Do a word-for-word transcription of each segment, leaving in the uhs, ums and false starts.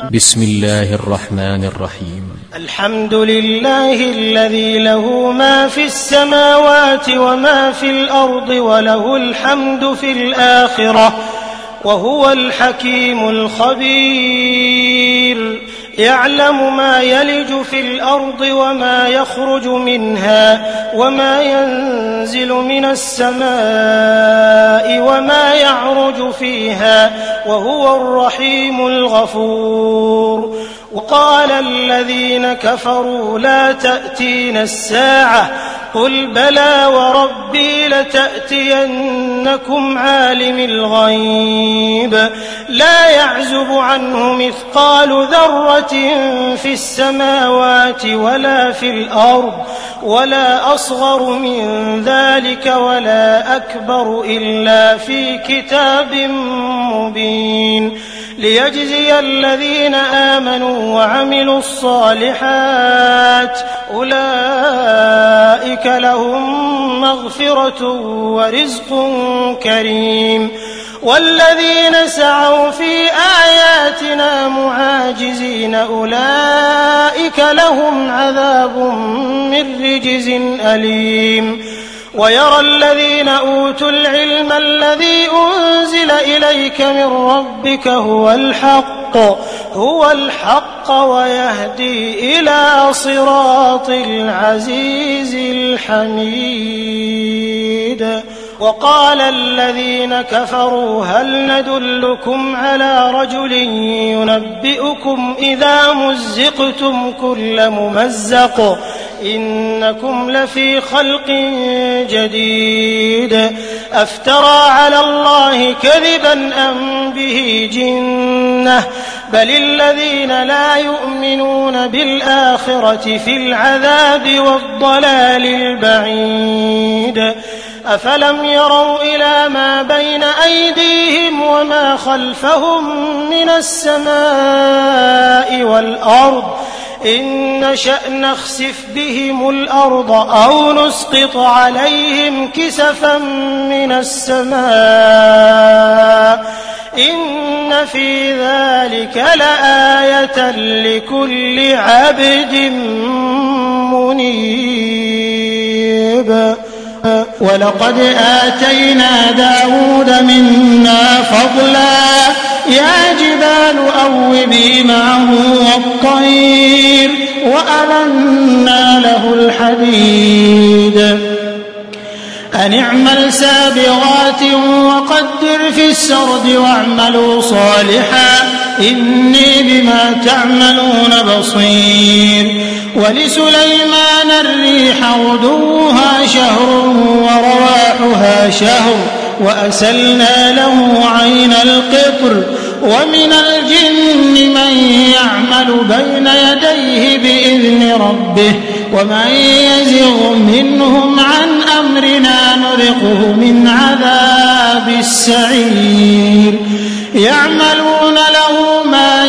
بسم الله الرحمن الرحيم. الحمد لله الذي له ما في السماوات وما في الأرض وله الحمد في الآخرة وهو الحكيم الخبير. يعلم ما يلج في الأرض وما يخرج منها وما ينزل من السماء وما يعرج فيها وهو الرحيم الغفور. وقال الذين كفروا لا تأتين الساعة قل بلى وربي لتأتينكم عالم الغيب لا يعزب عنه مثقال ذرة في السماوات ولا في الأرض ولا أصغر من ذلك ولا أكبر إلا في كتاب مبين ليجزي الذين آمنوا وعملوا الصالحات أولئك لهم مغفرة ورزق كريم. والذين سعوا في آياتنا معاجزين أولئك لهم عذاب من رجز أليم. ويرى الذين أوتوا العلم الذي أنزل إليك من ربك هو الحق هو الحق ويهدي إلى صراط العزيز الحميد. وقال الذين كفروا هل ندلكم على رجل ينبئكم إذا مزقتم كل ممزق إنكم لفي خلق جديد أفترى على الله كذبا أم به جنة بل الذين لا يؤمنون بالآخرة في العذاب والضلال البعيد. أفلم يروا إلى ما بين أيديهم وما خلفهم من السماء والأرض إن نشأ نخسف بهم الأرض أو نسقط عليهم كسفا من السماء إن في ذلك لآية لكل عبد منيب. ولقد آتينا داود منا فضلا يا جبال أوبي معه والطير وألنا له الحديد أن اعمل سابغات وقدر في السرد واعملوا صالحا إني بما تعملون بصير. ولسليمان الريح غدوها شهر ورواحها شهر وأسلنا له عين القطر ومن الجن من يعمل بين يديه بإذن ربه ومن يزغ منهم عن أمرنا نذقه من عذاب السعير. يعملون له ما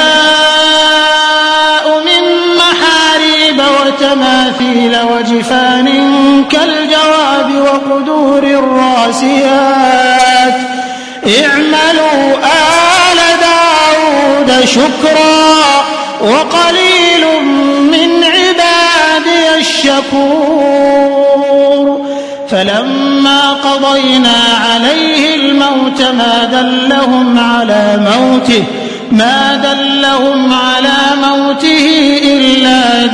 يشاء من محاريب وتماثيل وجفان كالجواب وقدور الراسيات اعملوا آل داود شكرا وقليل من عبادي الشكور. فلما قضينا عليه الموت ما دلهم على موته ما دلهم على موته إلا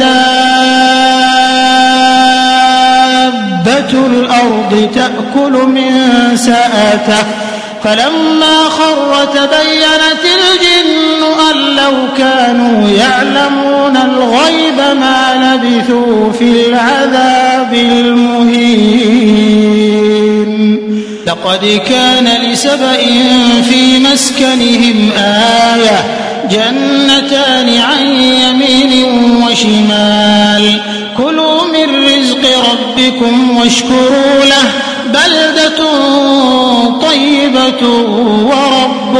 دابة الأرض تأكل من سأته فلما خر تبينت الجن أن لو كانوا يعلمون الغيب ما لبثوا في العذاب المهين. لقد كان لسبإ في مسكنهم آية جنتان عن يمين وشمال كلوا من رزق ربكم واشكروا له بلدة طيبة ورب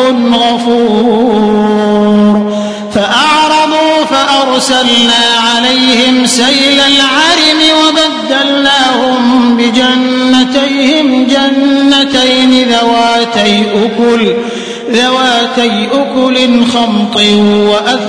غفور. فأعرضوا فأرسلنا عليهم سيل العرم وبدلناهم بجنتيهم جنتين ذواتي أكل ذواتي أكل خمط وأثل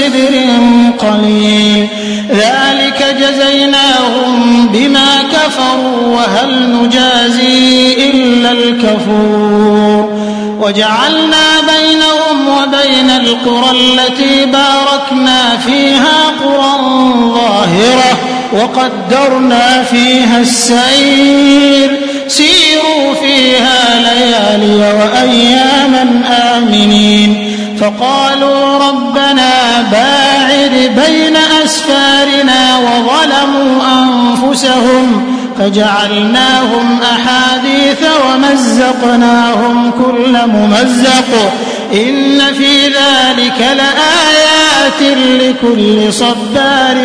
سدر قليل ذلك جزيناهم بما كفروا وهل نجازي إلا الكفور وجعلنا بينهم وبين القرى التي باركنا فيها قرى ظاهرة وقدرنا فيها السير سيروا فيها ليالي وأياما آمنين فقالوا ربنا باعد بين أسفارنا وظلموا أنفسهم فجعلناهم أحاديث ومزقناهم كل ممزق إن في ذلك لآيات لكل صبار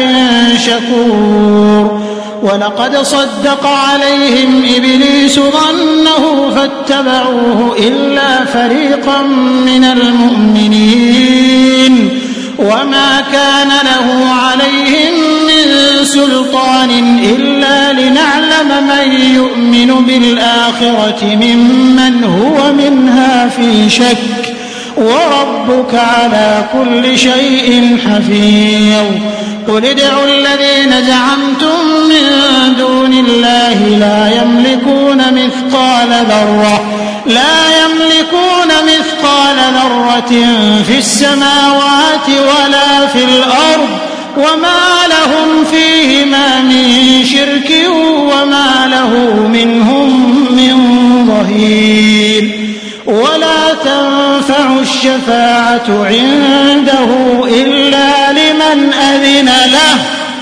شكور ولقد صدق عليهم إبليس ظنه فاتبعوه إلا فريقا من المؤمنين وما كان له عليهم من سلطان إلا لنعلم من يؤمن بالآخرة ممن هو منها في شك وربك على كل شيء حفيظ قل ادعوا الذين زعمتم من دون الله لا يملكون مثقال ذرة لا يملكون مثقال ذرة في السماوات ولا في الأرض وما لهم فيهما من شرك وما له منهم من ظهير ولا تنفع الشفاعة عنده إلا لمن أذن له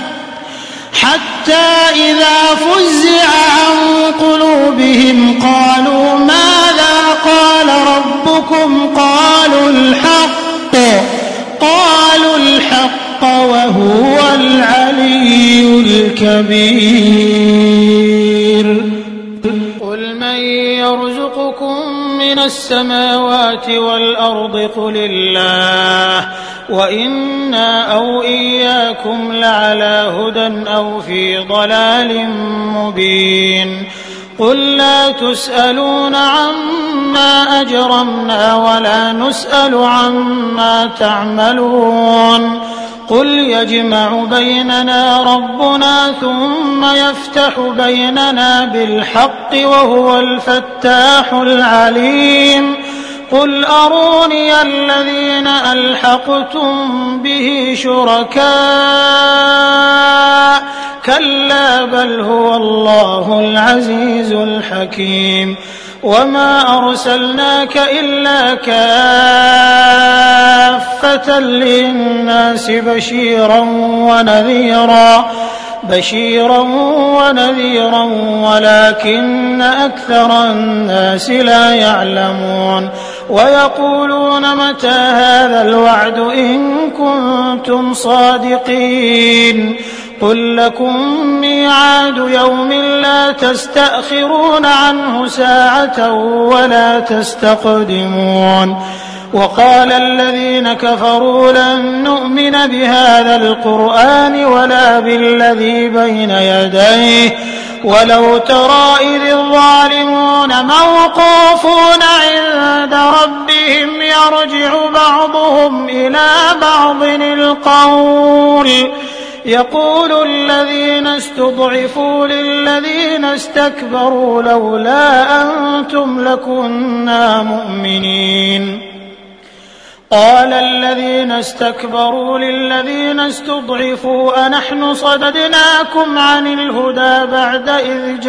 حتى إذا فزع عن قلوبهم قالوا ماذا قال ربكم قالوا الحق قالوا الحق وهو العلي الكبير قل من يرزقكم من السماوات والأرض قل الله وإنا أو إياكم لعلى هدى أو في ضلال مبين قل لا تسألون عما أجرمنا ولا نسأل عما تعملون قل يجمع بيننا ربنا ثم يفتح بيننا بالحق وهو الفتاح العليم قل أروني الذين ألحقتم به شركاء كلا بل هو الله العزيز الحكيم وما أرسلناك إلا كافة للناس بشيرا ونذيرا بشيرا ونذيرا ولكن أكثر الناس لا يعلمون ويقولون متى هذا الوعد إن كنتم صادقين قل لكم ميعاد يوم لا تستأخرون عنه ساعة ولا تستقدمون وقال الذين كفروا لن نؤمن بهذا القرآن ولا بالذي بين يديه ولو ترى إذ الظالمون موقوفون عند ربهم يرجع بعضهم إلى بعض القول يقول الذين استضعفوا للذين استكبروا لولا أنتم لكنا مؤمنين قال الذين استكبروا للذين استضعفوا أنحن صددناكم عن الهدى بعد إذ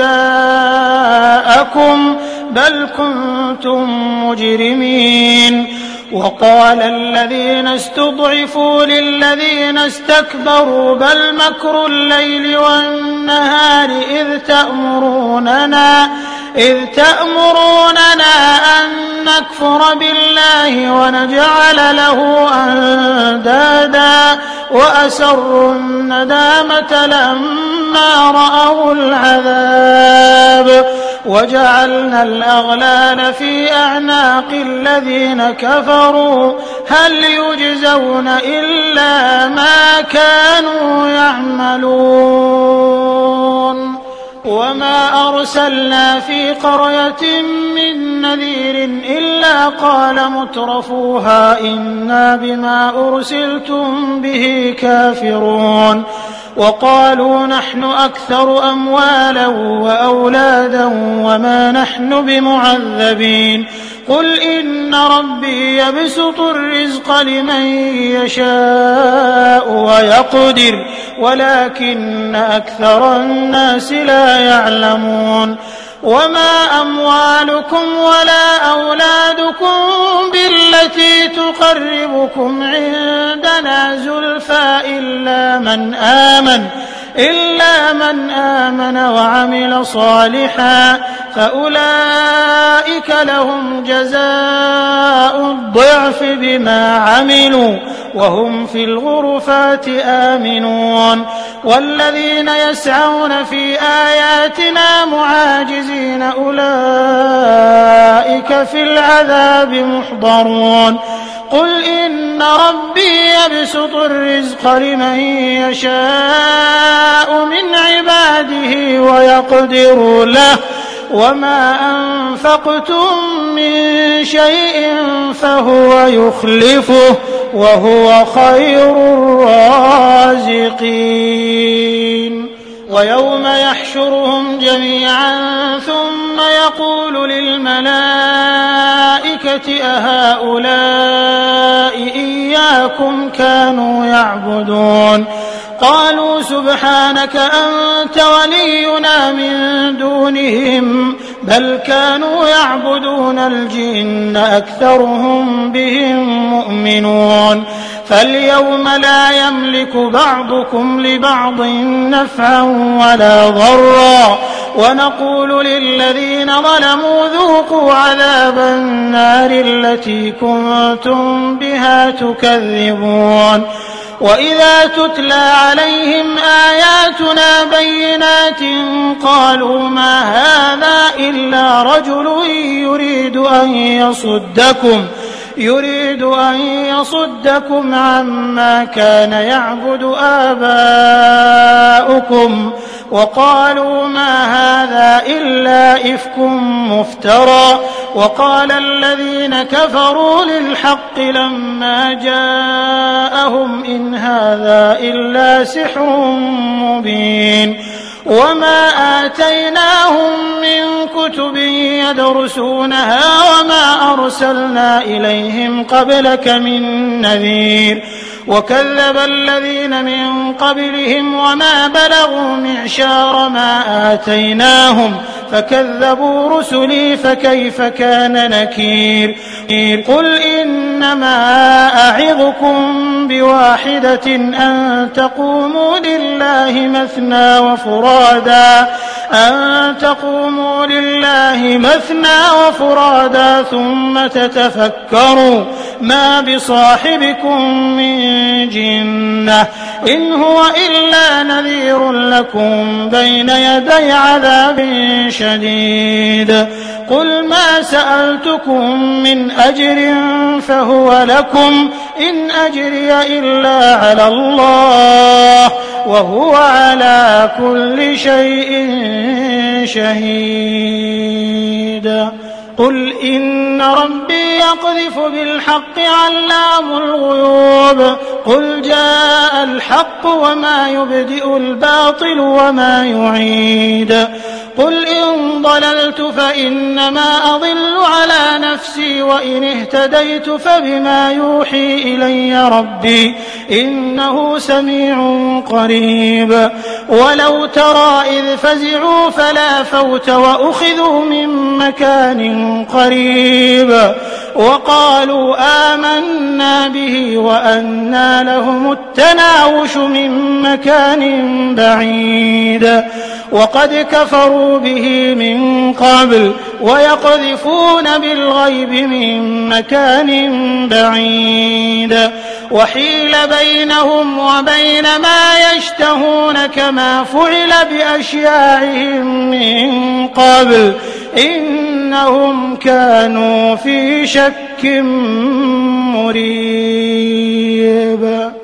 جاءكم بل كنتم مجرمين وقال الذين استضعفوا للذين استكبروا بل مكر الليل والنهار إذ تأمروننا إذ تأمروننا أن نكفر بالله ونجعل له أندادا وأسروا الندامة لما رأوا العذاب وجعلنا الأغلال في أعناق الذين كفروا هل يجزون إلا ما كانوا يعملون وما أرسلنا في قرية من نذير إلا قال مترفوها إنا بما أرسلتم به كافرون وقالوا نحن أكثر أموالا وأولادا وما نحن بمعذبين قل إن ربي يبسط الرزق لمن يشاء ويقدر ولكن أكثر الناس لا يعلمون وما أموالكم ولا أولادكم بالتي تقربكم عندنا زلفى إلا من آمن إلا من آمن وعمل صالحا فأولئك لهم جزاء الضعف بما عملوا وهم في الغرفات آمنون والذين يسعون في آياتنا معاجزين أولئك في العذاب محضرون قل إن ربي يبسط الرزق لمن يشاء من عباده ويقدر له وما أنفقتم من شيء فهو يخلفه وهو خير الرازقين ويوم يحشرهم جميعا ثم يقول للملائكة أهؤلاء إياكم كانوا يعبدون قالوا سبحانك أنت ولينا من دونهم بل كانوا يعبدون الجن أكثرهم بهم مؤمنون فاليوم لا يملك بعضكم لبعض نفعا ولا ضرا ونقول للذين ظلموا ذوقوا عذاب النار التي كنتم بها تكذبون وإذا تتلى عليهم آياتنا بينات قالوا ما هذا إلا رجل يريد أن يصدكم يريد أن يصدكم عما كان يعبد آباؤكم وقالوا ما هذا إلا إفك مفترى وقال الذين كفروا للحق لما جاءهم إن هذا إلا سحر مبين وما آتيناهم من كتب يدرسونها وما أرسلنا إليهم قبلك من نذير وكذب الذين من قبلهم وما بلغوا معشار ما آتيناهم فكذبوا رسلي فكيف كان نكير قل إنما أعظكم بواحدة أن تقوموا لله مثنى وفرادا أن تقوموا لله مثنى وفرادا ثم تتفكروا ما بصاحبكم من جنة إن هو إلا نذير لكم بين يدي عذاب شديد قل ما سألتكم من أجر فهو لكم إن أجري إلا على الله وهو على كل شيء شهيد قل إن ربي يقذف بالحق علام الغيوب قل جاء الحق وما يبدئ الباطل وما يعيد قل إن ضللت فإنما أضل على نفسي وإن اهتديت فبما يوحي إلي ربي إنه سميع قريب ولو ترى إذ فزعوا فلا فوت وأخذوا من مكان قريب وقالوا آمنا به وأنى لهم التناوش من مكان بعيد وقد كفروا به من قبل ويقذفون بالغيب من مكان بعيد وحيل بينهم وبين ما يشتهون كما فعل بأشياعهم من قبل إنهم كانوا في شك مريب.